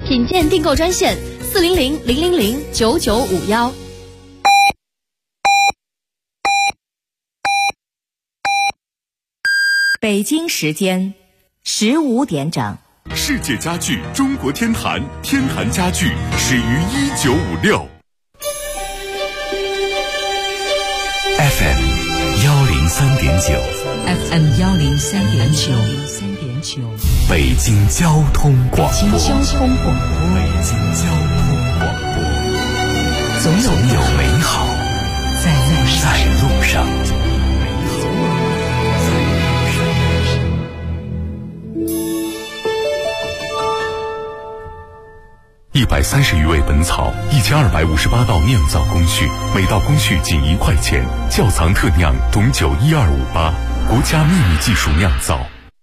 品鉴订购专线400-000-9951。 北京时间15点整。 世界家具中国天坛，天坛家具始于1956。 FM 103.9 FM 103.9 北京交通广播。 北京交通广播，总有美好在路上。 130余味本草，1258道酿造工序，每道工序仅1块钱。窖藏特酿董酒12588，国家秘密技术酿造。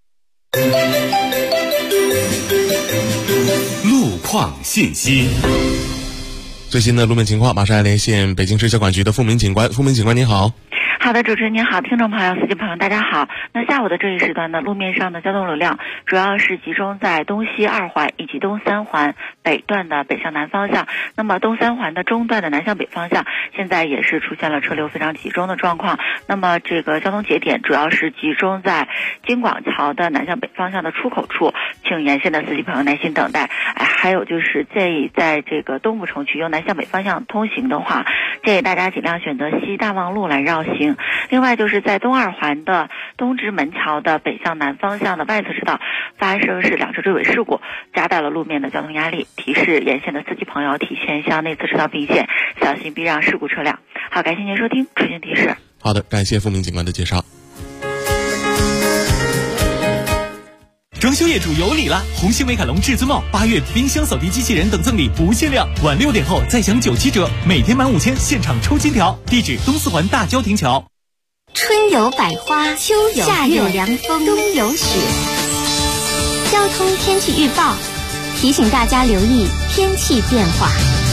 路况信息。 最新的路面情况，马上来连线北京市交管局的付明警官。付明警官您好。 好的，主持人您好，听众朋友、司机朋友大家好。那下午的这一时段呢，路面上的交通流量主要是集中在东西2环以及东3环北段的北向南方向。那么东3环的中段的南向北方向，现在也是出现了车流非常集中的状况。那么这个交通节点主要是集中在京广桥的南向北方向的出口处，请沿线的司机朋友耐心等待。还有就是建议在这个东部城区由南向北方向通行的话，建议大家尽量选择西大望路来绕行。另外就是在东2环的东直门桥的北向南方向的外侧车道发生是2车追尾事故，加大了路面的交通压力，提示沿线的司机朋友提前向内侧车道并线，小心避让事故车辆。好，感谢您收听出行提示。 好的，感谢付明警官的介绍。 装修业主有礼了！红星美凯龙至尊帽8月冰箱扫地机器人等赠礼不限量，晚6点后再享97折，每天满5000现场抽金条。地址东4环大郊亭桥。 春有百花，秋有夏有凉风，冬有雪。交通天气预报提醒大家留意天气变化。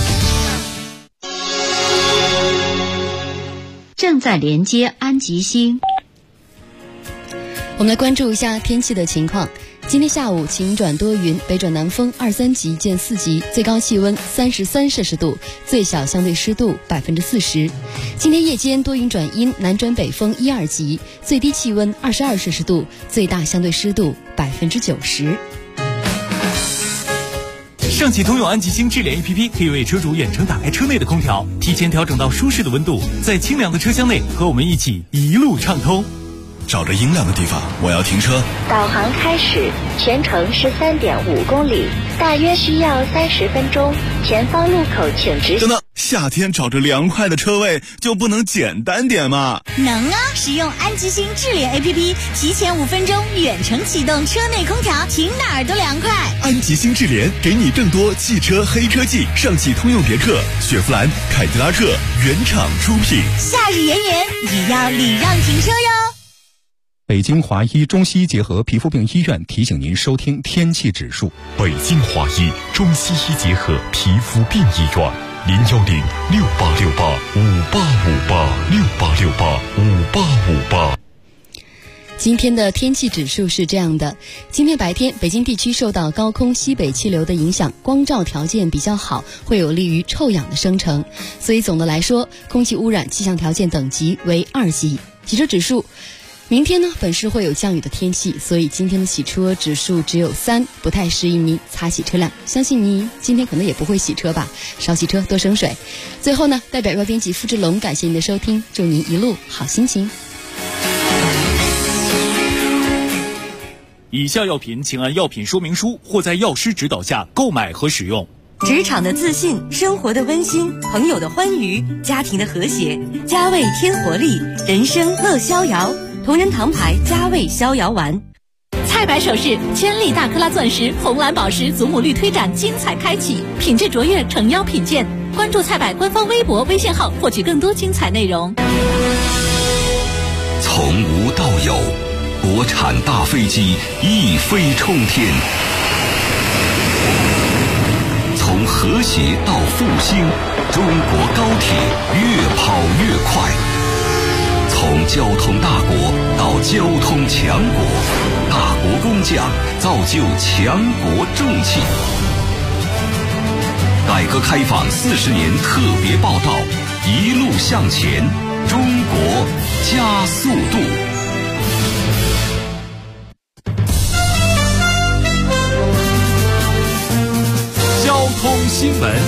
正在连接安吉星。 我们来关注一下天气的情况。今天下午晴转多云，北转南风2、3级见4级，最高气温33摄氏度，最小相对湿度40%。今天夜间多云转阴，南转北风1、2级，最低气温22摄氏度，最大相对湿度90%。 上汽通用安吉星智联 APP 可以为车主远程打开车内的空调，提前调整到舒适的温度，在清凉的车厢内和我们一起一路畅通。 找着阴凉的地方，我要停车。 导航开始，全程13.5公里，大约需要30分钟。前方路口请直行。 等等，夏天找着凉快的车位就不能简单点吗？ 能啊！使用安吉星智联 APP， 提前5分钟远程启动车内空调，停哪儿都凉快。 安吉星智联给你更多汽车黑科技，上汽通用别克、雪佛兰、凯迪拉克原厂出品。 夏日炎炎，也要礼让停车哟。 北京华医中西医结合皮肤病医院提醒您收听天气指数。 北京华医中西医结合皮肤病医院，010-6868-5858，6868-5858。 今天的天气指数是这样的：今天白天，北京地区受到高空西北气流的影响，光照条件比较好，会有利于臭氧的生成，所以总的来说，空气污染气象条件等级为2级。洗车指数，明天呢，本市会有降雨的天气，所以今天的洗车指数只有3，不太适宜您擦洗车辆。相信你今天可能也不会洗车吧，少洗车，多省水。最后呢，代表热编辑付志龙感谢您的收听，祝您一路好心情。 以下药品请按药品说明书或在药师指导下购买和使用。 职场的自信，生活的温馨，朋友的欢愉，家庭的和谐，佳味添活力，人生乐逍遥。同仁堂牌佳味逍遥丸。 菜百首饰千粒大克拉钻石红蓝宝石祖母绿推展精彩开启，品质卓越，诚邀品鉴。关注菜百官方微博微信号获取更多精彩内容。 从无到有，国产大飞机一飞冲天，从和谐到复兴，中国高铁越跑越快。从交通大国到交通强国，大国工匠造就强国重器。 革开放40年特别报道，一路向前，中国加速度。 交通新闻。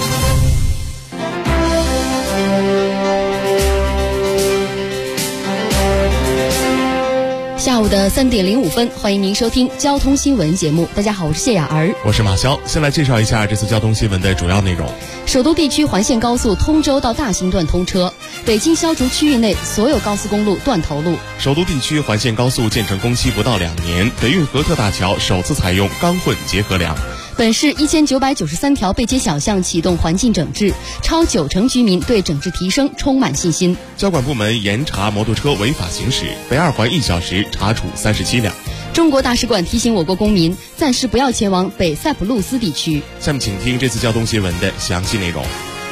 下午的3点05分，欢迎您收听交通新闻节目。大家好，我是谢雅儿， 我是马潇。先来介绍一下这次交通新闻的主要内容。 首都地区环线高速通州到大兴段通车，北京消除区域内所有高速公路断头路。 首都地区环线高速建成工期不到2年，北运河特大桥首次采用钢混结合梁。 本市1993条背街小巷启动环境整治，超90%居民对整治提升充满信心。 交管部门严查摩托车违法行驶，北二环1小时查处37辆。 中国大使馆提醒我国公民暂时不要前往北塞浦路斯地区。 下面请听这次交通新闻的详细内容。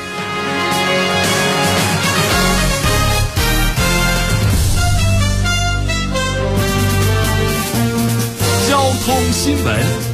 交通新闻。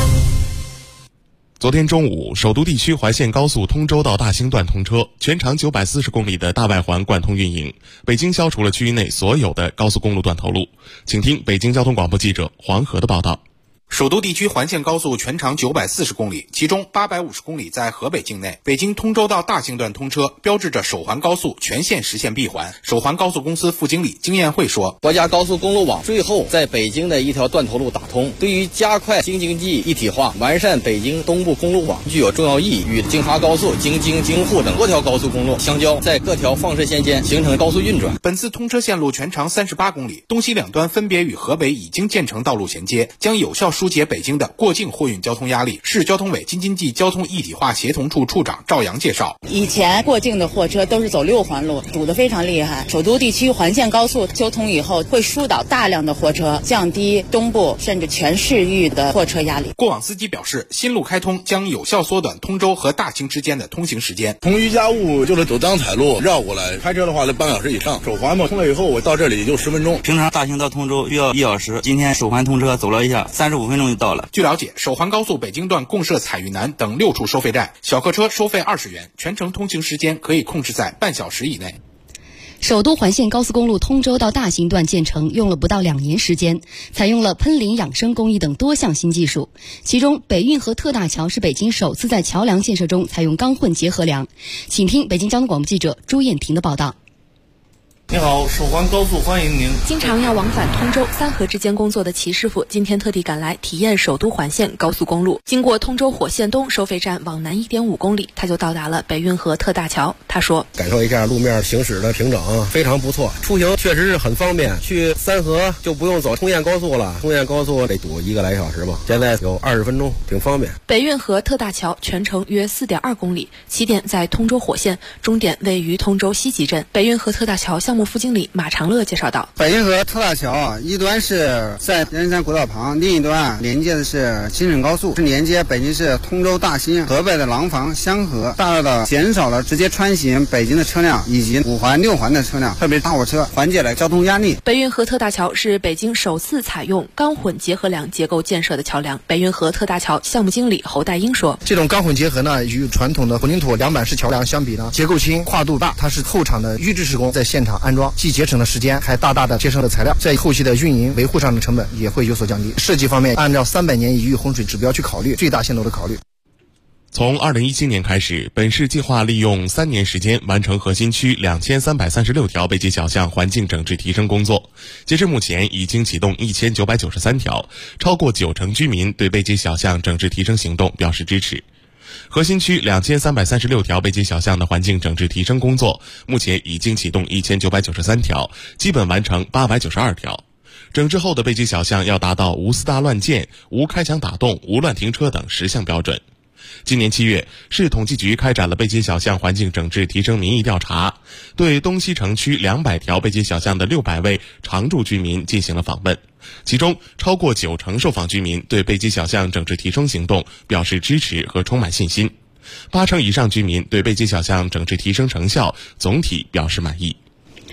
昨天中午，首都地区环线高速通州到大兴段通车，全长940公里的大外环贯通运营。北京消除了区域内所有的高速公路断头路。请听北京交通广播记者黄河的报道。 首都地区环线高速全长940公里，其中850公里在河北境内。北京通州到大兴段通车，标志着首环高速全线实现闭环。首环高速公司副经理经验会说， 国家高速公路网最后在北京的一条断头路打通，对于加快京津冀一体化、完善北京东部公路网具有重要意义。与京哈高速、京津、京沪等多条高速公路相交，在各条放射线间形成高速运转。 本次通车线路全长38公里，东西两端分别与河北已经建成道路衔接，将有效疏解北京的过境货运交通压力。市交通委京津冀交通一体化协同处处长赵阳介绍， 以前过境的货车都是走6环路，堵得非常厉害。首都地区环线高速修通以后，会疏导大量的货车，降低东部甚至全市域的货车压力。 过往司机表示，新路开通将有效缩短通州和大兴之间的通行时间。 从余家务就是走张彩路绕过来，开车的话得半小时以上。首环嘛通了以后，我到这里就10分钟。 平常大兴到通州需要1小时，今天首环通车走了一下，35分钟就到了。 据了解，首环高速北京段共设彩玉南等6处收费站，小客车收费20元，全程通行时间可以控制在半小时以内。 首都环线高速公路通州到大兴段建成用了不到2年时间，采用了喷淋养生工艺等多项新技术。其中，北运河特大桥是北京首次在桥梁建设中采用钢混结合梁。请听北京交通广播记者朱艳婷的报道。 你好，首环高速欢迎您。 经常要往返通州、三河之间工作的齐师傅，今天特地赶来体验首都环线高速公路。经过通州火线东收费站往南1.5公里，他就到达了北运河特大桥。他说：“ 感受一下路面行驶的平整，非常不错，出行确实是很方便。去三河就不用走通燕高速了，通燕高速得堵1个来小时吧，现在有20分钟，挺方便。” 北运河特大桥全程约4.2公里，起点在通州火线，终点位于通州西集镇。北运河特大桥项目副经理马长乐介绍道：“ 北运河特大桥一端是在人山国道旁，另一端连接的是京沈高速，是连接北京市通州、大兴、河北的廊坊、香河，大大的减少了直接穿行北京的车辆以及5环、6环的车辆，特别是大货车，缓解了交通压力。” 北运河特大桥是北京首次采用钢混结合梁结构建设的桥梁。北运河特大桥项目经理侯代英说：“ 这种钢混结合呢，与传统的混凝土梁板式桥梁相比呢，结构轻、跨度大，它是后厂的预制施工，在现场安装，既节省了时间，还大大的节省了材料，在后期的运营维护上的成本也会有所降低。设计方面，按照300年一遇洪水指标去考虑，最大限度的考虑。” 从2017年开始，本市计划利用3年时间完成核心区2336条背街小巷环境整治提升工作。截至目前，已经启动1993条，超过90%居民对背街小巷整治提升行动表示支持。核心区2336条背街小巷的环境整治提升工作，目前已经启动1993条，基本完成892条。整治后的背街小巷要达到无私大乱建、无开墙打洞、无乱停车等10项标准。今年7月，市统计局开展了背街小巷环境整治提升民意调查，对东西城区200条背街小巷的600位常住居民进行了访问，其中超过90%受访居民对背街小巷整治提升行动表示支持和充满信心，80%以上居民对背街小巷整治提升成效总体表示满意。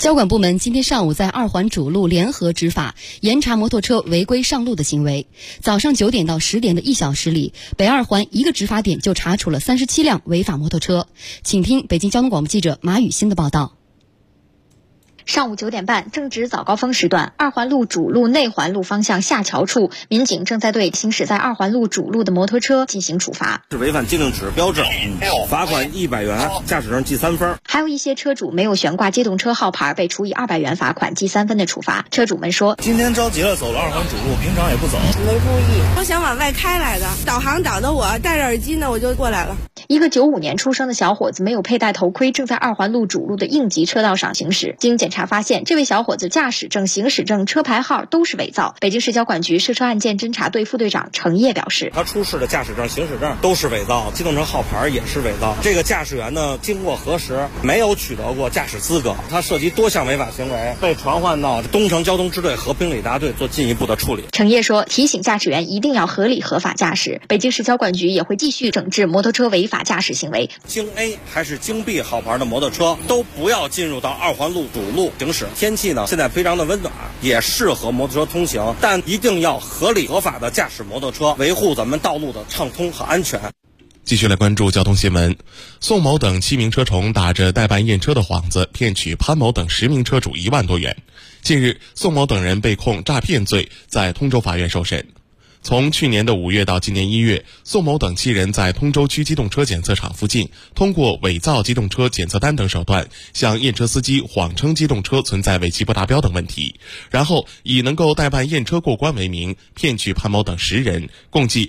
交管部门今天上午在2环主路联合执法，严查摩托车违规上路的行为。早上9点到10点的1小时里，北2环一个执法点就查处了37辆违法摩托车。请听北京交通广播记者马雨欣的报道。 上午9点半，正值早高峰时段，2环路主路内环路方向下桥处，民警正在对行驶在2环路主路的摩托车进行处罚。 是违反机动指示标志，罚款100元，驾驶证记3分。 还有一些车主没有悬挂机动车号牌，被处以200元罚款，记3分的处罚。车主们说：“ 今天着急了，走了2环主路，平常也不走， 没注意，我想往外开来的，导航导的我戴着耳机呢，我就过来了。” 一个95年出生的小伙子没有佩戴头盔，正在2环路主路的应急车道上行驶。经检查发现，这位小伙子驾驶证、行驶证、车牌号都是伪造。北京市交管局涉车案件侦查队副队长程烨表示， 他出示的驾驶证、行驶证都是伪造，机动车号牌也是伪造。这个驾驶员呢，经过核实，没有取得过驾驶资格，他涉及多项违法行为，被传唤到东城交通支队和平里大队做进一步的处理。 程烨说，提醒驾驶员一定要合理合法驾驶。北京市交管局也会继续整治摩托车违法驾驶行为。 京 A 还是京 B 号牌的摩托车都不要进入到2环路主路行驶。天气呢现在非常的温暖，也适合摩托车通行，但一定要合理合法的驾驶摩托车，维护咱们道路的畅通和安全。 继续来关注交通新闻。宋某等7名车虫打着代办验车的幌子，骗取潘某等10名车主1万多元。近日，宋某等人被控诈骗罪，在通州法院受审。从去年的5月到今年1月，宋某等7人在通州区机动车检测场附近，通过伪造机动车检测单等手段，向验车司机谎称机动车存在尾气不达标等问题，然后以能够代办验车过关为名，骗取潘某等10人，共计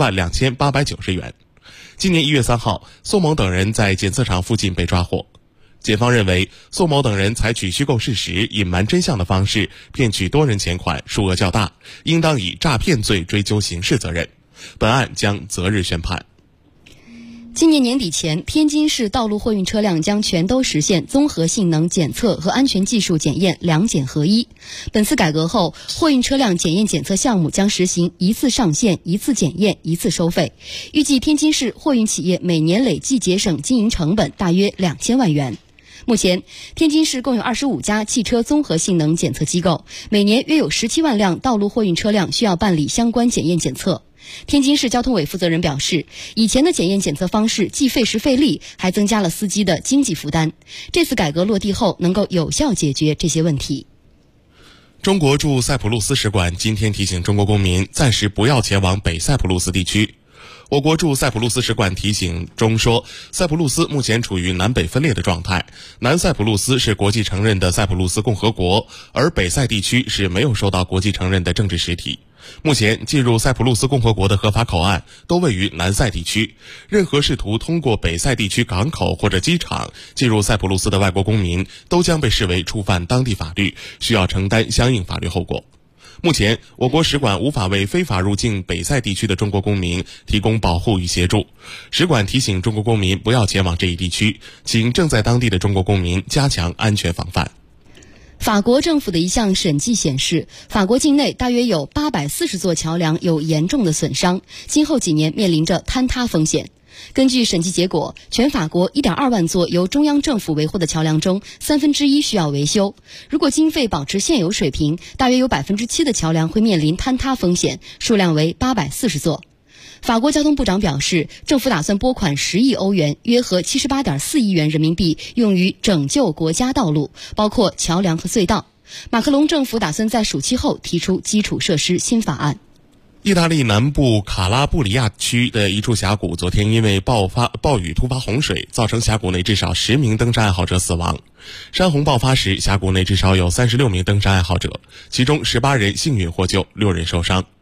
12890元。今年1月3号，宋某等人在检测场附近被抓获。检方认为，宋某等人采取虚构事实、隐瞒真相的方式骗取多人钱款，数额较大，应当以诈骗罪追究刑事责任。本案将择日宣判。 今年年底前，天津市道路货运车辆将全都实现综合性能检测和安全技术检验2检合一。本次改革后，货运车辆检验检测项目将实行一次上线、一次检验、一次收费。预计天津市货运企业每年累计节省经营成本大约2000万元。目前，天津市共有25家汽车综合性能检测机构，每年约有17万辆道路货运车辆需要办理相关检验检测。天津市交通委负责人表示，以前的检验检测方式既费时费力，还增加了司机的经济负担。这次改革落地后，能够有效解决这些问题。 中国驻塞浦路斯使馆今天提醒中国公民暂时不要前往北塞浦路斯地区。我国驻塞浦路斯使馆提醒中说，塞浦路斯目前处于南北分裂的状态，南塞浦路斯是国际承认的塞浦路斯共和国，而北塞地区是没有受到国际承认的政治实体。目前进入塞浦路斯共和国的合法口岸都位于南塞地区，任何试图通过北塞地区港口或者机场进入塞浦路斯的外国公民都将被视为触犯当地法律，需要承担相应法律后果。目前，我国使馆无法为非法入境北塞地区的中国公民提供保护与协助。使馆提醒中国公民不要前往这一地区，请正在当地的中国公民加强安全防范。 法国政府的一项审计显示，法国境内大约有840座桥梁有严重的损伤，今后几年面临着坍塌风险。根据审计结果，全法国1.2万座由中央政府维护的桥梁中1/3需要维修。如果经费保持现有水平，大约有7%的桥梁会面临坍塌风险，数量为840座。法国交通部长表示，政府打算拨款10亿欧元，约合78.4亿元人民币，用于拯救国家道路，包括桥梁和隧道。马克龙政府打算在暑期后提出基础设施新法案。 意大利南部卡拉布里亚区的一处峡谷昨天因为暴雨突发洪水，造成峡谷内至少10名登山爱好者死亡。山洪爆发时，峡谷内至少有36名登山爱好者，其中18人幸运获救，6人受伤。